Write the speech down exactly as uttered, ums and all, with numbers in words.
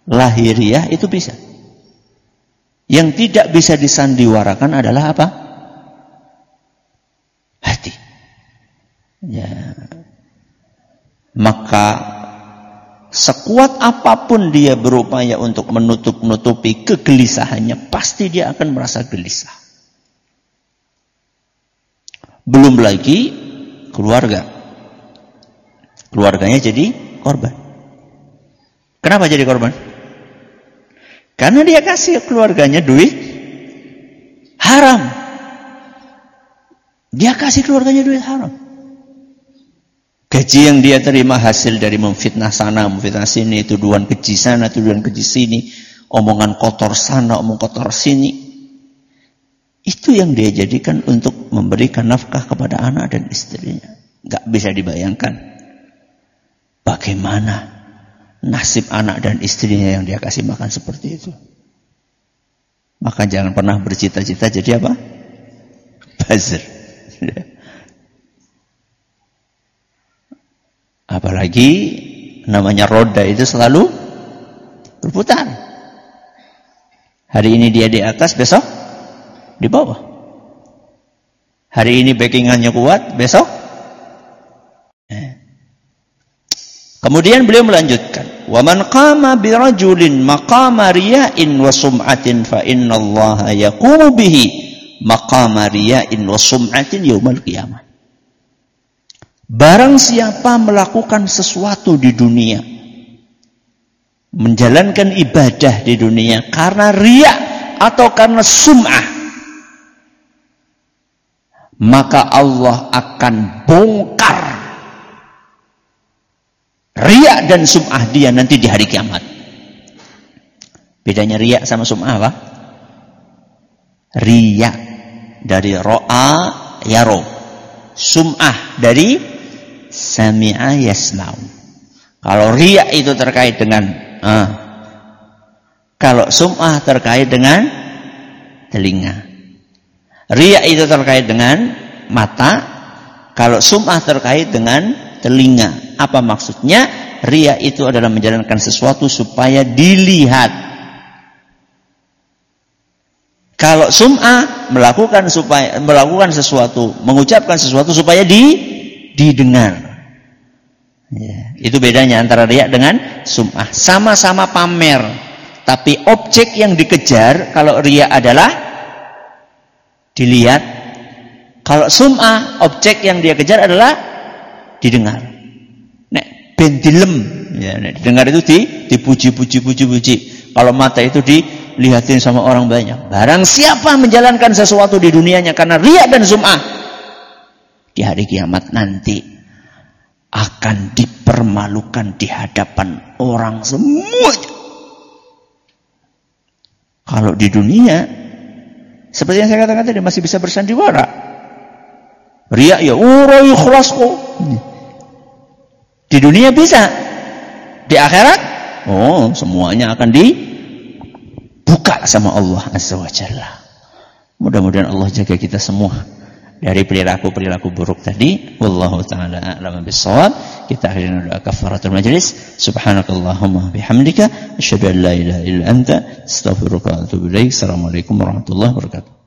lahiriah itu bisa. Yang tidak bisa disandiwarakan adalah apa? Hati. Ya. Maka sekuat apapun dia berupaya untuk menutup-nutupi kegelisahannya, pasti dia akan merasa gelisah. Belum lagi keluarga. Keluarganya jadi korban. Kenapa jadi korban? Karena dia kasih keluarganya duit haram. Dia kasih keluarganya duit haram. Gaji yang dia terima hasil dari memfitnah sana, memfitnah sini, tuduhan keji sana, tuduhan keji sini, omongan kotor sana, omong kotor sini. Itu yang dia jadikan untuk memberikan nafkah kepada anak dan istrinya. Gak bisa dibayangkan bagaimana nasib anak dan istrinya yang dia kasih makan seperti itu. Maka jangan pernah bercita-cita jadi apa? Buzzer. Apalagi namanya roda itu selalu berputar. Hari ini dia di atas, besok di bawah. Hari ini backingannya kuat, besok. Kemudian beliau melanjutkan, "Wa man qama bi rajulin maqama riya'in wa sum'atin fa innallaha yaqumu bihi maqama riya'in wa sum'atin yaumal qiyamah." Barang siapa melakukan sesuatu di dunia, menjalankan ibadah di dunia karena riya atau karena sum'ah, maka Allah akan bongkar riya dan sum'ah dia nanti di hari kiamat. Bedanya riya sama sum'ah apa? Riya dari ro'a yaro, sum'ah dari sami'a yasma'u. Kalau riya itu terkait dengan ah, kalau sum'ah terkait dengan telinga. Riya itu terkait dengan mata, kalau sum'ah terkait dengan telinga. Apa maksudnya? Riya itu adalah menjalankan sesuatu supaya dilihat. Kalau sum'ah melakukan supaya melakukan sesuatu, mengucapkan sesuatu supaya di didengar. Ya, itu bedanya antara riya dengan sum'ah. Sama-sama pamer, tapi objek yang dikejar kalau riya adalah dilihat. Kalau sum'ah, objek yang dia kejar adalah didengar. Nek ben dilem, ya, nek didengar itu di dipuji-puji-puji-puji. Kalau mata itu dilihatin sama orang banyak. Barang siapa menjalankan sesuatu di dunianya karena riya dan sum'ah, di hari kiamat nanti akan dipermalukan di hadapan orang semuanya. Kalau di dunia, seperti yang saya katakan tadi, masih bisa bersandiwara. Riya ya, ura ikhlas kok. Di dunia bisa. Di akhirat, oh semuanya akan dibuka sama Allah Azza wa Jalla. Mudah-mudahan Allah jaga kita semua dari perilaku-perilaku buruk tadi. Wallahu ta'ala a'lam bis-shawab. Kita akhirnya doa kafaratul majlis. Subhanakallahumma bihamdika asyhadu an la ilaha illa anta astaghfiruka wa atubu ilaik. Assalamualaikum warahmatullahi wabarakatuh.